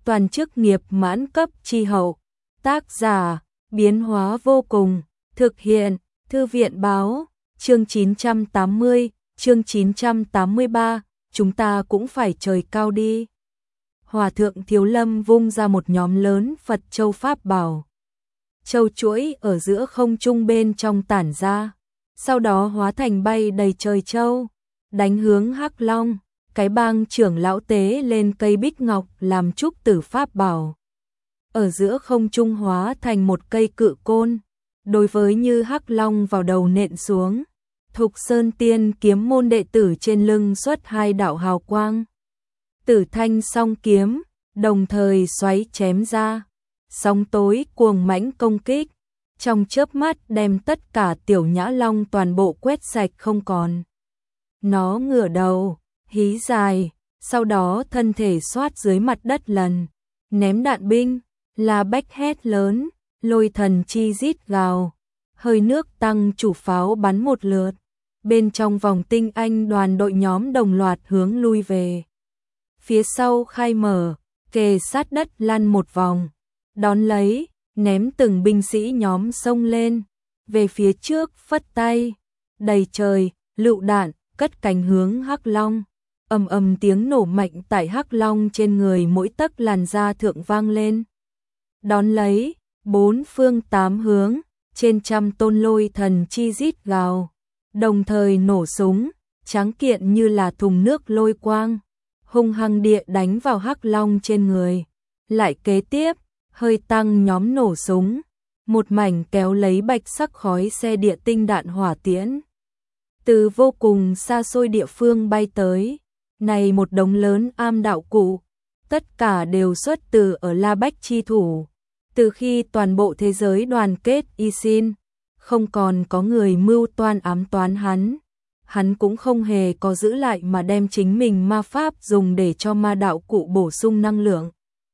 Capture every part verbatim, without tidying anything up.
toàn chức nghiệp mãn cấp chi hậu. Tác giả, biến hóa vô cùng, thực hiện, Thư viện báo, chương chín trăm tám mươi, chương chín trăm tám mươi ba, chúng ta cũng phải trời cao đi. Hòa thượng Thiếu Lâm vung ra một nhóm lớn Phật châu pháp bảo. Châu chuỗi ở giữa không trung bên trong tản ra, sau đó hóa thành bay đầy trời châu, đánh hướng Hắc Long. Cái bang trưởng lão tế lên cây bích ngọc làm trúc tử pháp bảo. Ở giữa không trung hóa thành một cây cự côn, đối với Như Hắc Long vào đầu nện xuống. Thục Sơn Tiên kiếm môn đệ tử trên lưng xuất hai đạo hào quang. Tử thanh song kiếm, đồng thời xoáy chém ra. Sóng tối cuồng mãnh công kích, trong chớp mắt đem tất cả tiểu nhã long toàn bộ quét sạch không còn. Nó ngửa đầu, hí dài, sau đó thân thể xoát dưới mặt đất lần, ném đạn binh, La Bách hét lớn, lôi thần chi rít gào, hơi nước tăng chủ pháo bắn một lượt, bên trong vòng tinh anh đoàn đội nhóm đồng loạt hướng lui về. Phía sau khai mở, kề sát đất lăn một vòng, đón lấy, ném từng binh sĩ nhóm xông lên, về phía trước phất tay, đầy trời, lựu đạn, cất cánh hướng Hắc Long. Ầm ầm tiếng nổ mạnh tại Hắc Long trên người mỗi tấc làn da thượng vang lên. Đón lấy, bốn phương tám hướng, trên trăm tôn lôi thần chi rít gào, đồng thời nổ súng, trắng kiện như là thùng nước lôi quang, hung hăng địa đánh vào Hắc Long trên người. Lại kế tiếp, hơi tăng nhóm nổ súng, một mảnh kéo lấy bạch sắc khói xe địa tinh đạn hỏa tiễn. Từ vô cùng xa xôi địa phương bay tới. Này một đống lớn am đạo cụ, tất cả đều xuất từ ở La Bách chi thủ. Từ khi toàn bộ thế giới đoàn kết y xin, không còn có người mưu toan ám toán hắn. Hắn cũng không hề có giữ lại mà đem chính mình ma pháp dùng để cho ma đạo cụ bổ sung năng lượng.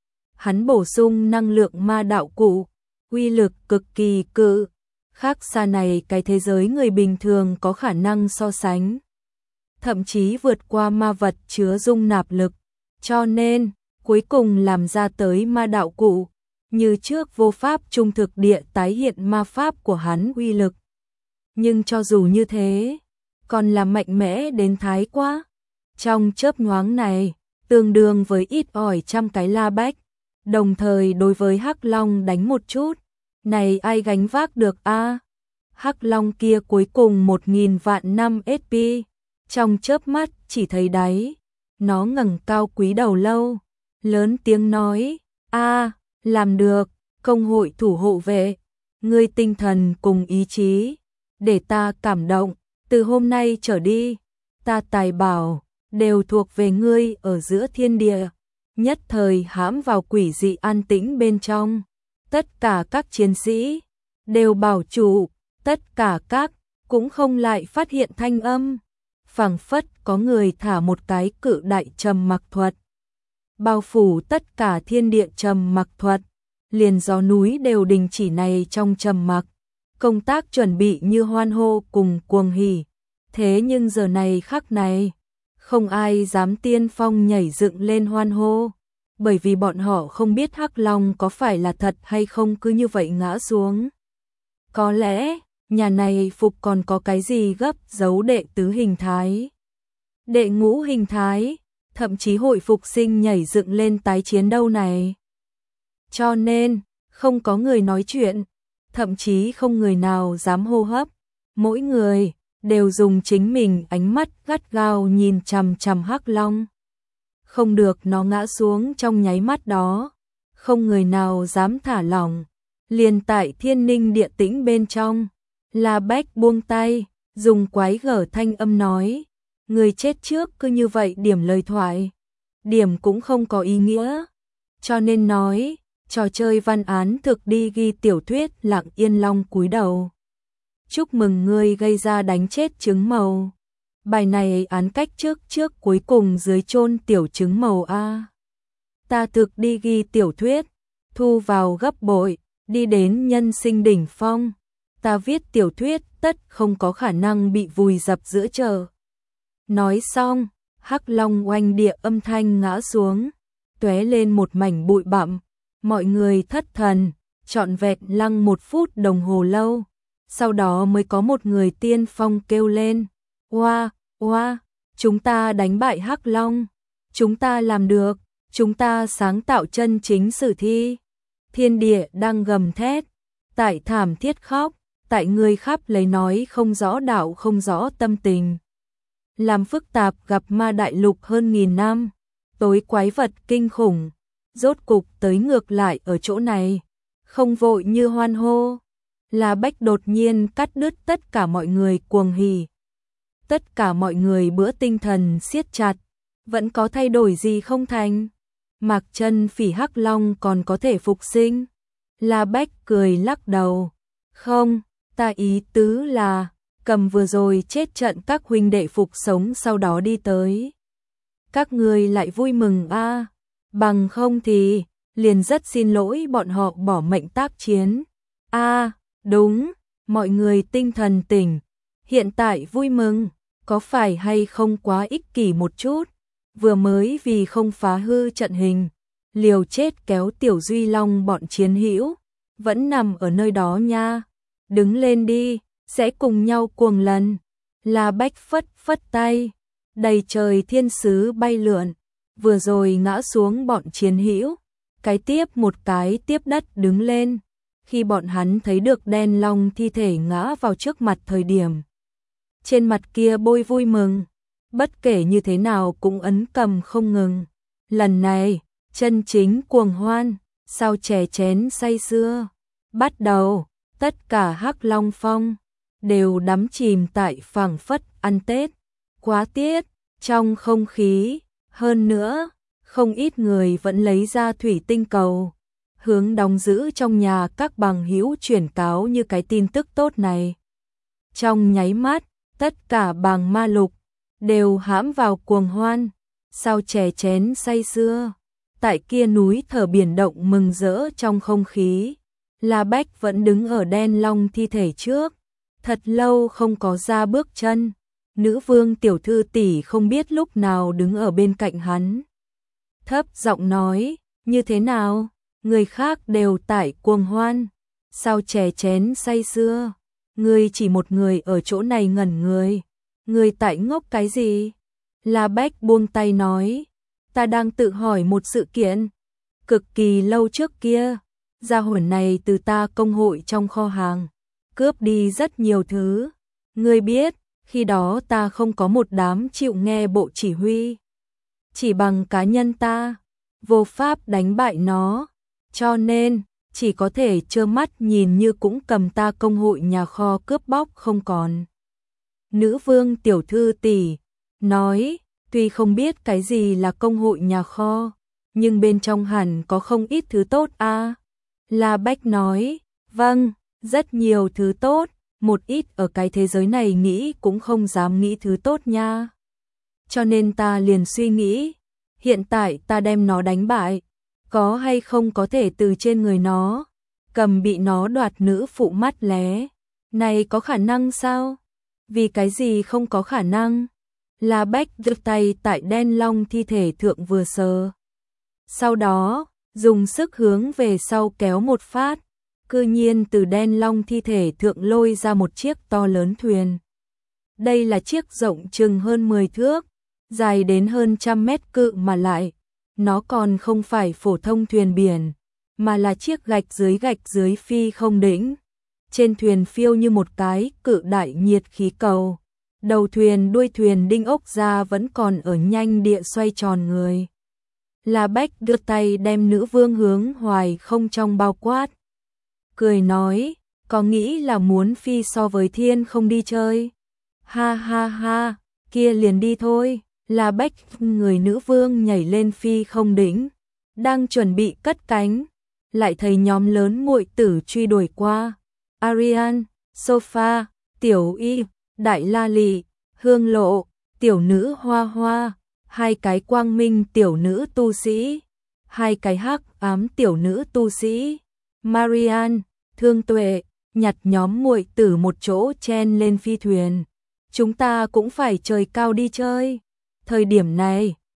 Hắn bổ sung năng lượng ma đạo cụ, uy lực cực kỳ cự, khác xa này cái thế giới người bình thường có khả năng so sánh. Thậm chí vượt qua ma vật chứa dung nạp lực, cho nên, cuối cùng làm ra tới ma đạo cụ, như trước vô pháp trung thực địa tái hiện ma pháp của hắn uy lực. Nhưng cho dù như thế, còn là mạnh mẽ đến thái quá. Trong chớp nhoáng này, tương đương với ít ỏi trăm cái La Bách, đồng thời đối với Hắc Long đánh một chút, này ai gánh vác được a? Hắc Long kia cuối cùng một nghìn vạn năm ét pê. Trong chớp mắt chỉ thấy đáy, nó ngẩng cao quý đầu lâu, lớn tiếng nói, a, làm được, công hội thủ hộ vệ, ngươi tinh thần cùng ý chí, để ta cảm động, từ hôm nay trở đi, ta tài bảo, đều thuộc về ngươi ở giữa thiên địa, nhất thời hãm vào quỷ dị an tĩnh bên trong, tất cả các chiến sĩ, đều bảo trụ, tất cả các, cũng không lại phát hiện thanh âm. Phảng phất có người thả một cái cự đại trầm mặc thuật, bao phủ tất cả thiên địa trầm mặc thuật, liền gió núi đều đình chỉ này trong trầm mặc, công tác chuẩn bị như hoan hô cùng cuồng hỉ. Thế nhưng giờ này khắc này, không ai dám tiên phong nhảy dựng lên hoan hô, bởi vì bọn họ không biết Hắc Long có phải là thật hay không cứ như vậy ngã xuống. Có lẽ nhà này phục còn có cái gì gấp giấu đệ tứ hình thái, đệ ngũ hình thái, thậm chí hội phục sinh nhảy dựng lên tái chiến đâu này. Cho nên, không có người nói chuyện, thậm chí không người nào dám hô hấp, mỗi người đều dùng chính mình ánh mắt gắt gao nhìn chằm chằm Hắc Long. Không được nó ngã xuống trong nháy mắt đó, không người nào dám thả lỏng, liền tại thiên ninh địa tĩnh bên trong. La Bách buông tay, dùng quái gở thanh âm nói, người chết trước cứ như vậy điểm lời thoại, điểm cũng không có ý nghĩa, cho nên nói, trò chơi văn án thực đi ghi tiểu thuyết Lặng Yên Long cúi đầu. Chúc mừng ngươi gây ra đánh chết trứng màu. Bài này án cách trước trước cuối cùng dưới chôn tiểu trứng màu a. Ta thực đi ghi tiểu thuyết, thu vào gấp bội, đi đến nhân sinh đỉnh phong. Ta viết tiểu thuyết tất không có khả năng bị vùi dập giữa chợ. Nói xong, Hắc Long oanh địa âm thanh ngã xuống, tóe lên một mảnh bụi bặm, mọi người thất thần, trọn vẹn lăng một phút đồng hồ lâu, sau đó mới có một người tiên phong kêu lên, oa, oa, chúng ta đánh bại Hắc Long, chúng ta làm được, chúng ta sáng tạo chân chính sử thi. Thiên địa đang gầm thét, tại thảm thiết khóc, tại người khắp lấy nói không rõ đạo không rõ tâm tình. Làm phức tạp gặp ma đại lục hơn nghìn năm, tối quái vật kinh khủng, rốt cục tới ngược lại ở chỗ này, không vội như hoan hô. La Bách đột nhiên cắt đứt tất cả mọi người cuồng hỉ. Tất cả mọi người bữa tinh thần siết chặt, vẫn có thay đổi gì không thành? Mạc Chân Phỉ Hắc Long còn có thể phục sinh? La Bách cười lắc đầu, không, ta ý tứ là, Cầm vừa rồi chết trận các huynh đệ phục sống sau đó đi tới. Các người lại vui mừng a, à? Bằng không thì, liền rất xin lỗi bọn họ bỏ mệnh tác chiến. A, à, đúng, mọi người tinh thần tỉnh, hiện tại vui mừng, có phải hay không quá ích kỷ một chút, vừa mới vì không phá hư trận hình, liều chết kéo Tiểu Duy Long bọn chiến hữu, vẫn nằm ở nơi đó nha, đứng lên đi, sẽ cùng nhau cuồng lần. La Bách phất phất tay, đầy trời thiên sứ bay lượn, vừa rồi ngã xuống bọn chiến hữu, cái tiếp một cái tiếp đất đứng lên. Khi bọn hắn thấy được đen long thi thể ngã vào trước mặt thời điểm, trên mặt kia bôi vui mừng, bất kể như thế nào cũng ấn cầm không ngừng. Lần này, chân chính cuồng hoan, sao chè chén say sưa. Bắt đầu, tất cả Hắc Long Phong đều đắm chìm tại phảng phất ăn Tết, quá tiết, trong không khí. Hơn nữa, không ít người vẫn lấy ra thủy tinh cầu, hướng đóng giữ trong nhà các bằng hữu truyền cáo như cái tin tức tốt này. Trong nháy mắt, tất cả bàng ma lục đều hãm vào cuồng hoan, sao chè chén say sưa. Tại kia núi thở biển động mừng rỡ trong không khí, La Bách vẫn đứng ở đen long thi thể trước, thật lâu không có ra bước chân. Nữ vương tiểu thư tỷ không biết lúc nào đứng ở bên cạnh hắn, thấp giọng nói, như thế nào, người khác đều tại cuồng hoan, sao chè chén say sưa, ngươi chỉ một người ở chỗ này ngẩn người, ngươi tại ngốc cái gì? La Bách buông tay nói, ta đang tự hỏi một sự kiện, cực kỳ lâu trước kia, gia hỏa này từ ta công hội trong kho hàng, cướp đi rất nhiều thứ, ngươi biết, khi đó ta không có một đám chịu nghe bộ chỉ huy, chỉ bằng cá nhân ta, vô pháp đánh bại nó, cho nên, chỉ có thể trơ mắt nhìn như cũng cầm ta công hội nhà kho cướp bóc không còn. Nữ vương tiểu thư tỷ nói, tuy không biết cái gì là công hội nhà kho, nhưng bên trong hẳn có không ít thứ tốt a. À? La Bách nói, vâng, rất nhiều thứ tốt, một ít ở cái thế giới này nghĩ cũng không dám nghĩ thứ tốt nha. Cho nên ta liền suy nghĩ, hiện tại ta đem nó đánh bại, có hay không có thể từ trên người nó, cầm bị nó đoạt nữ phụ mắt lé. Này có khả năng sao? Vì cái gì không có khả năng? La Bách giơ tay tại đen long thi thể thượng vừa sờ. Sau đó, dùng sức hướng về sau kéo một phát, cư nhiên từ đen long thi thể thượng lôi ra một chiếc to lớn thuyền. Đây là chiếc rộng chừng hơn mười thước, dài đến hơn trăm mét cự mà lại. Nó còn không phải phổ thông thuyền biển, mà là chiếc gạch dưới gạch dưới phi không đỉnh. Trên thuyền phiêu như một cái cự đại nhiệt khí cầu. Đầu thuyền đuôi thuyền đinh ốc ra vẫn còn ở nhanh địa xoay tròn người. La Bách đưa tay đem nữ vương hướng hoài không trong bao quát. Cười nói, có nghĩ là muốn phi so với thiên không đi chơi? Ha ha ha, kia liền đi thôi. La Bách người nữ vương nhảy lên phi không đỉnh, đang chuẩn bị cất cánh, lại thấy nhóm lớn muội tử truy đuổi qua. Arian, Sofa, Tiểu Y, Đại La Lị, Hương Lộ, tiểu nữ Hoa Hoa, hai cái quang minh tiểu nữ tu sĩ, hai cái hắc ám tiểu nữ tu sĩ, Marian, Thương Tuệ, nhặt nhóm muội tử một chỗ chen lên phi thuyền. Chúng ta cũng phải trời cao đi chơi. Thời điểm này,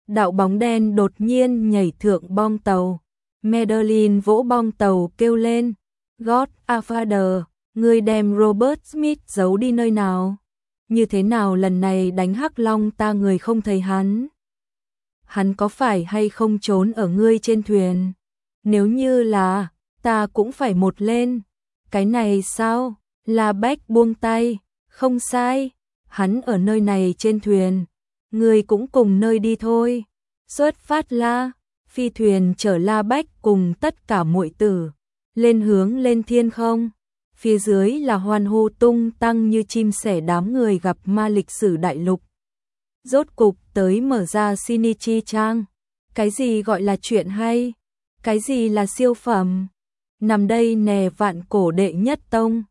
đạo bóng đen đột nhiên nhảy thượng bong tàu. Madeline vỗ bong tàu kêu lên, Godfather, ngươi đem Robert Smith giấu đi nơi nào? Như thế nào lần này đánh Hắc Long ta người không thấy hắn? Hắn có phải hay không trốn ở ngươi trên thuyền? Nếu như là, ta cũng phải một lên. Cái này sao? La Bách buông tay, không sai, hắn ở nơi này trên thuyền, ngươi cũng cùng nơi đi thôi. Xuất phát la, phi thuyền chở La Bách cùng tất cả muội tử, lên hướng lên thiên không. Phía dưới là hoan hô tung tăng như chim sẻ đám người gặp ma lịch sử đại lục. Rốt cục tới mở ra Shinichi trang. Cái gì gọi là chuyện hay? Cái gì là siêu phẩm? Nằm đây nè vạn cổ đệ nhất tông.